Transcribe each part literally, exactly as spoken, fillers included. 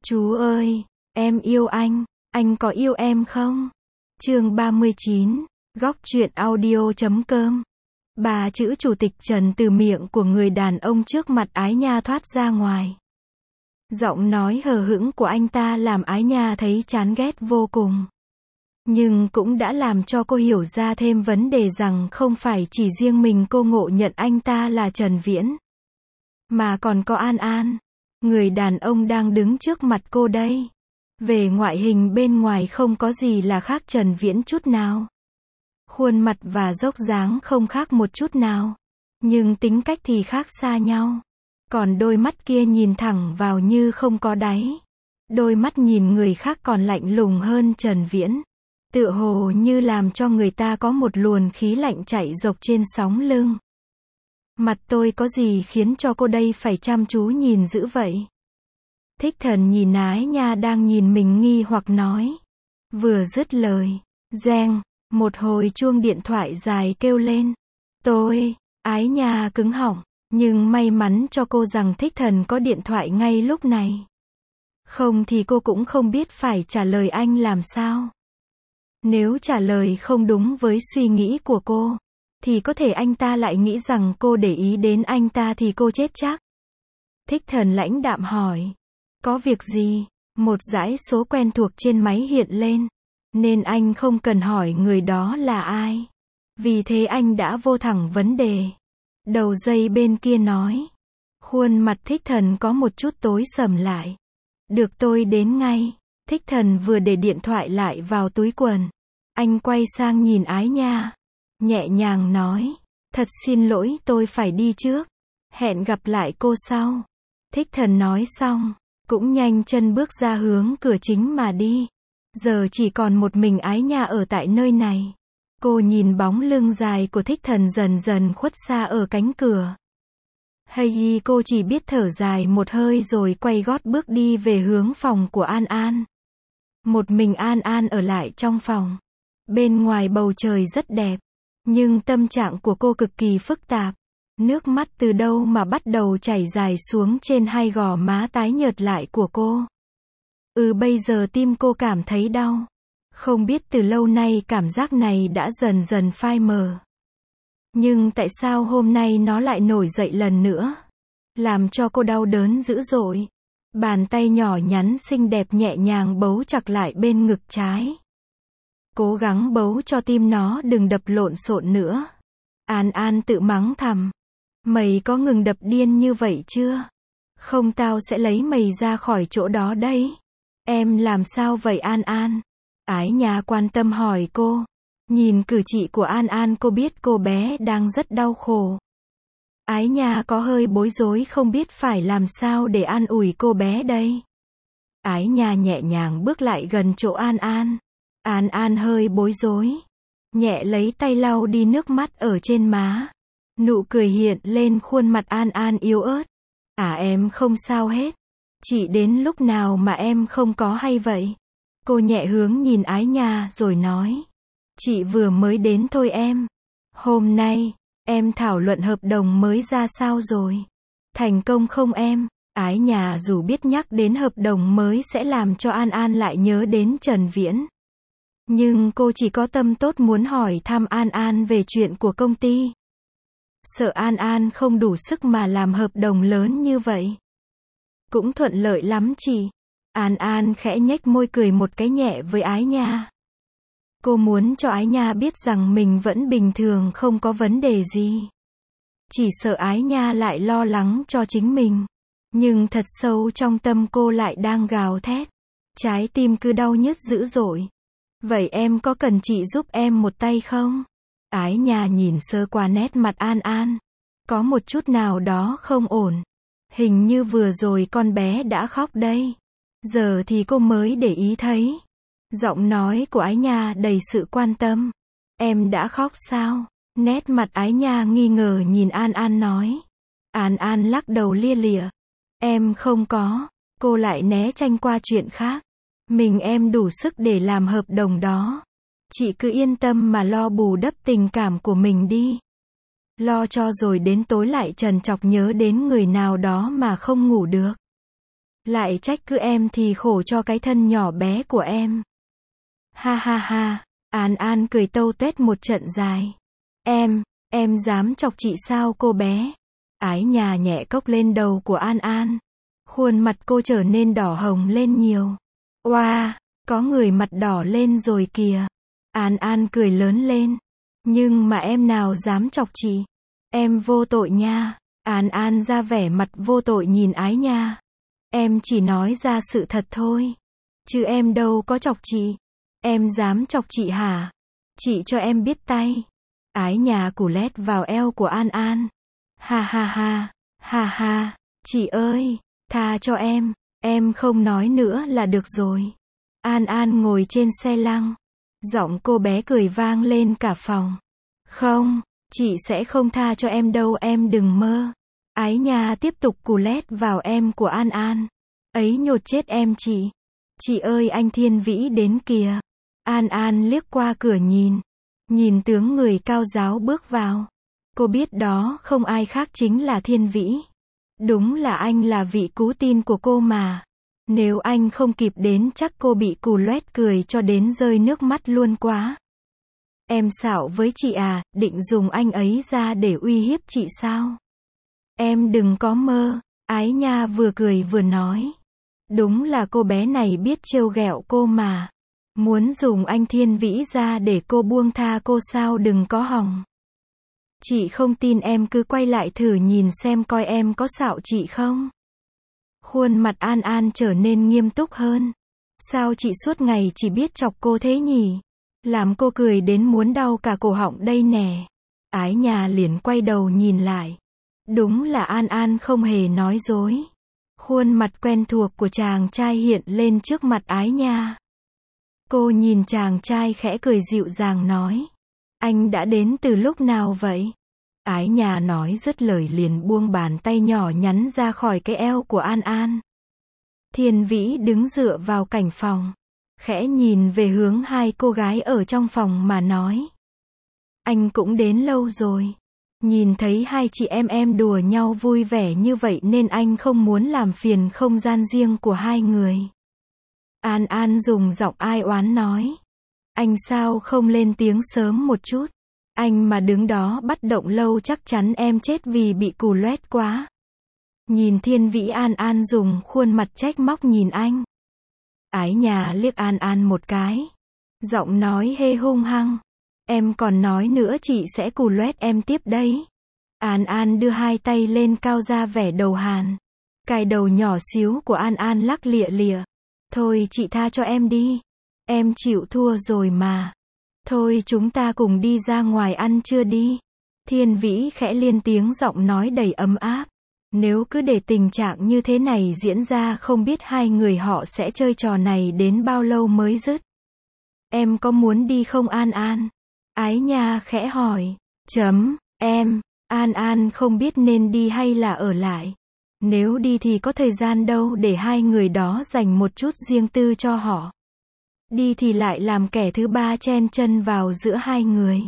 Chú ơi, em yêu anh, anh có yêu em không? Chương ba mươi chín, góc truyện audio chấm com. Ba chữ chủ tịch Trần từ miệng của người đàn ông trước mặt Ái Nha thoát ra ngoài. Giọng nói hờ hững của anh ta làm Ái Nha thấy chán ghét vô cùng. Nhưng cũng đã làm cho cô hiểu ra thêm vấn đề rằng không phải chỉ riêng mình cô ngộ nhận anh ta là Trần Viễn, mà còn có An An, người đàn ông đang đứng trước mặt cô đây. Về ngoại hình bên ngoài không có gì là khác Trần Viễn chút nào. Khuôn mặt và dốc dáng không khác một chút nào. Nhưng tính cách thì khác xa nhau. Còn đôi mắt kia nhìn thẳng vào như không có đáy. Đôi mắt nhìn người khác còn lạnh lùng hơn Trần Viễn. Tựa hồ như làm cho người ta có một luồng khí lạnh chạy dọc trên sóng lưng. Mặt tôi có gì khiến cho cô đây phải chăm chú nhìn dữ vậy? Thích Thần nhìn Ái Nha đang nhìn mình nghi hoặc nói. Vừa dứt lời, reng, một hồi chuông điện thoại dài kêu lên. Tôi, Ái Nha cứng họng, nhưng may mắn cho cô rằng Thích Thần có điện thoại ngay lúc này. Không thì cô cũng không biết phải trả lời anh làm sao. Nếu trả lời không đúng với suy nghĩ của cô, thì có thể anh ta lại nghĩ rằng cô để ý đến anh ta thì cô chết chắc. Thích Thần lãnh đạm hỏi. Có việc gì? Một dãy số quen thuộc trên máy hiện lên. Nên anh không cần hỏi người đó là ai. Vì thế anh đã vô thẳng vấn đề. Đầu dây bên kia nói. Khuôn mặt Thích Thần có một chút tối sầm lại. Được, tôi đến ngay. Thích Thần vừa để điện thoại lại vào túi quần. Anh quay sang nhìn Ái Nha. Nhẹ nhàng nói. Thật xin lỗi, tôi phải đi trước. Hẹn gặp lại cô sau. Thích Thần nói xong, cũng nhanh chân bước ra hướng cửa chính mà đi. Giờ chỉ còn một mình Ái Nha ở tại nơi này. Cô nhìn bóng lưng dài của Thích Thần dần dần khuất xa ở cánh cửa. Hay cô chỉ biết thở dài một hơi rồi quay gót bước đi về hướng phòng của An An. Một mình An An ở lại trong phòng. Bên ngoài bầu trời rất đẹp, nhưng tâm trạng của cô cực kỳ phức tạp. Nước mắt từ đâu mà bắt đầu chảy dài xuống trên hai gò má tái nhợt lại của cô. Ừ, bây giờ tim cô cảm thấy đau. Không biết từ lâu nay cảm giác này đã dần dần phai mờ. Nhưng tại sao hôm nay nó lại nổi dậy lần nữa? Làm cho cô đau đớn dữ dội. Bàn tay nhỏ nhắn xinh đẹp nhẹ nhàng bấu chặt lại bên ngực trái. Cố gắng bấu cho tim nó đừng đập lộn xộn nữa. An An tự mắng thầm. Mày có ngừng đập điên như vậy chưa? Không tao sẽ lấy mày ra khỏi chỗ đó đấy. Em làm sao vậy An An? Ái Nha quan tâm hỏi cô. Nhìn cử chỉ của An An cô biết cô bé đang rất đau khổ. Ái Nha có hơi bối rối không biết phải làm sao để an ủi cô bé đây. Ái Nha nhẹ nhàng bước lại gần chỗ An An. An An hơi bối rối. Nhẹ lấy tay lau đi nước mắt ở trên má. Nụ cười hiện lên khuôn mặt An An yếu ớt. À, em không sao hết. Chỉ đến lúc nào mà em không có hay vậy? Cô nhẹ hướng nhìn Ái Nha rồi nói. Chị vừa mới đến thôi em. Hôm nay, em thảo luận hợp đồng mới ra sao rồi? Thành công không em? Ái Nha dù biết nhắc đến hợp đồng mới sẽ làm cho An An lại nhớ đến Trần Viễn. Nhưng cô chỉ có tâm tốt muốn hỏi thăm An An về chuyện của công ty. Sợ An An không đủ sức mà làm hợp đồng lớn như vậy. Cũng thuận lợi lắm chị. An An khẽ nhếch môi cười một cái nhẹ với Ái Nha. Cô muốn cho Ái Nha biết rằng mình vẫn bình thường không có vấn đề gì. Chỉ sợ Ái Nha lại lo lắng cho chính mình. Nhưng thật sâu trong tâm cô lại đang gào thét. Trái tim cứ đau nhức dữ dội. Vậy em có cần chị giúp em một tay không? Ái Nha nhìn sơ qua nét mặt An An. Có một chút nào đó không ổn. Hình như vừa rồi con bé đã khóc đây. Giờ thì cô mới để ý thấy. Giọng nói của Ái Nha đầy sự quan tâm. Em đã khóc sao? Nét mặt Ái Nha nghi ngờ nhìn An An nói. An An lắc đầu lia lịa. Em không có. Cô lại né tránh qua chuyện khác. Mình em đủ sức để làm hợp đồng đó. Chị cứ yên tâm mà lo bù đắp tình cảm của mình đi. Lo cho rồi đến tối lại trằn trọc nhớ đến người nào đó mà không ngủ được. Lại trách cứ em thì khổ cho cái thân nhỏ bé của em. Ha ha ha, An An cười tâu tuét một trận dài. Em, em dám chọc chị sao cô bé? Ái nhà nhẹ cốc lên đầu của An An. Khuôn mặt cô trở nên đỏ hồng lên nhiều. Oa, wow, có người mặt đỏ lên rồi kìa. An An cười lớn lên. Nhưng mà em nào dám chọc chị? Em vô tội nha. An An ra vẻ mặt vô tội nhìn Ái Nha. Em chỉ nói ra sự thật thôi. Chứ em đâu có chọc chị. Em dám chọc chị hả? Chị cho em biết tay. Ái Nhà cù lét vào eo của An An. Ha ha ha, ha ha, chị ơi, tha cho em, em không nói nữa là được rồi. An An ngồi trên xe lăn. Giọng cô bé cười vang lên cả phòng. Không, chị sẽ không tha cho em đâu, em đừng mơ. Ái Nha tiếp tục cù lét vào em của An An. Ấy nhột chết em chị. Chị ơi anh Thiên Vĩ đến kìa. An An liếc qua cửa nhìn. Nhìn tướng người cao ráo bước vào. Cô biết đó không ai khác chính là Thiên Vĩ. Đúng là anh là vị cứu tin của cô mà. Nếu anh không kịp đến chắc cô bị cù loét cười cho đến rơi nước mắt luôn quá. Em xạo với chị à, định dùng anh ấy ra để uy hiếp chị sao? Em đừng có mơ. Ái Nha vừa cười vừa nói. Đúng là cô bé này biết trêu ghẹo cô mà. Muốn dùng anh Thiên Vĩ ra để cô buông tha cô sao, đừng có hòng. Chị không tin, em cứ quay lại thử nhìn xem coi em có xạo chị không. Khuôn mặt An An trở nên nghiêm túc hơn. Sao chị suốt ngày chỉ biết chọc cô thế nhỉ? Làm cô cười đến muốn đau cả cổ họng đây nè. Ái Nhà liền quay đầu nhìn lại. Đúng là An An không hề nói dối. Khuôn mặt quen thuộc của chàng trai hiện lên trước mặt Ái Nha. Cô nhìn chàng trai khẽ cười dịu dàng nói. Anh đã đến từ lúc nào vậy? Ái Nhà nói dứt lời liền buông bàn tay nhỏ nhắn ra khỏi cái eo của An An. Thiên Vĩ đứng dựa vào cảnh phòng. Khẽ nhìn về hướng hai cô gái ở trong phòng mà nói. Anh cũng đến lâu rồi. Nhìn thấy hai chị em em đùa nhau vui vẻ như vậy nên anh không muốn làm phiền không gian riêng của hai người. An An dùng giọng ai oán nói. Anh sao không lên tiếng sớm một chút? Anh mà đứng đó bất động lâu chắc chắn em chết vì bị cù loét quá. Nhìn Thiên Vĩ, An An dùng khuôn mặt trách móc nhìn anh. Ái Nhà liếc An An một cái. Giọng nói hê hung hăng. Em còn nói nữa chị sẽ cù loét em tiếp đấy. An An đưa hai tay lên cao ra vẻ đầu hàn. Cái đầu nhỏ xíu của An An lắc lịa lịa. Thôi chị tha cho em đi. Em chịu thua rồi mà. Thôi chúng ta cùng đi ra ngoài ăn trưa đi. Thiên Vĩ khẽ liên tiếng, giọng nói đầy ấm áp. Nếu cứ để tình trạng như thế này diễn ra không biết hai người họ sẽ chơi trò này đến bao lâu mới dứt. Em có muốn đi không An An? Ái Nha khẽ hỏi. Chấm, em, An An không biết nên đi hay là ở lại. Nếu đi thì có thời gian đâu để hai người đó dành một chút riêng tư cho họ. Đi thì lại làm kẻ thứ ba chen chân vào giữa hai người.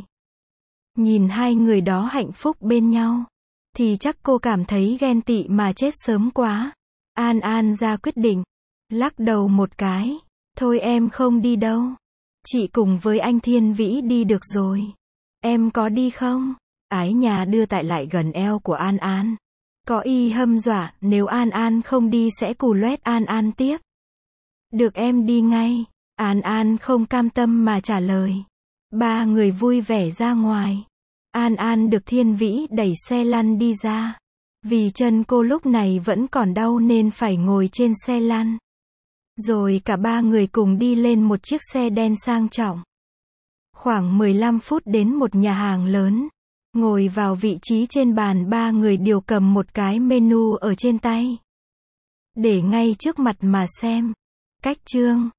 Nhìn hai người đó hạnh phúc bên nhau, thì chắc cô cảm thấy ghen tị mà chết sớm quá. An An ra quyết định, lắc đầu một cái. Thôi em không đi đâu. Chị cùng với anh Thiên Vĩ đi được rồi. Em có đi không? Ái Nhà đưa tay lại gần eo của An An. Có ý hâm dọa, nếu An An không đi sẽ cù loét An An tiếp. Được em đi ngay. An An không cam tâm mà trả lời. Ba người vui vẻ ra ngoài. An An được Thiên Vĩ đẩy xe lăn đi ra. Vì chân cô lúc này vẫn còn đau nên phải ngồi trên xe lăn. Rồi cả ba người cùng đi lên một chiếc xe đen sang trọng. Khoảng mười lăm phút đến một nhà hàng lớn. Ngồi vào vị trí trên bàn, ba người đều cầm một cái menu ở trên tay. Để ngay trước mặt mà xem. Cách chương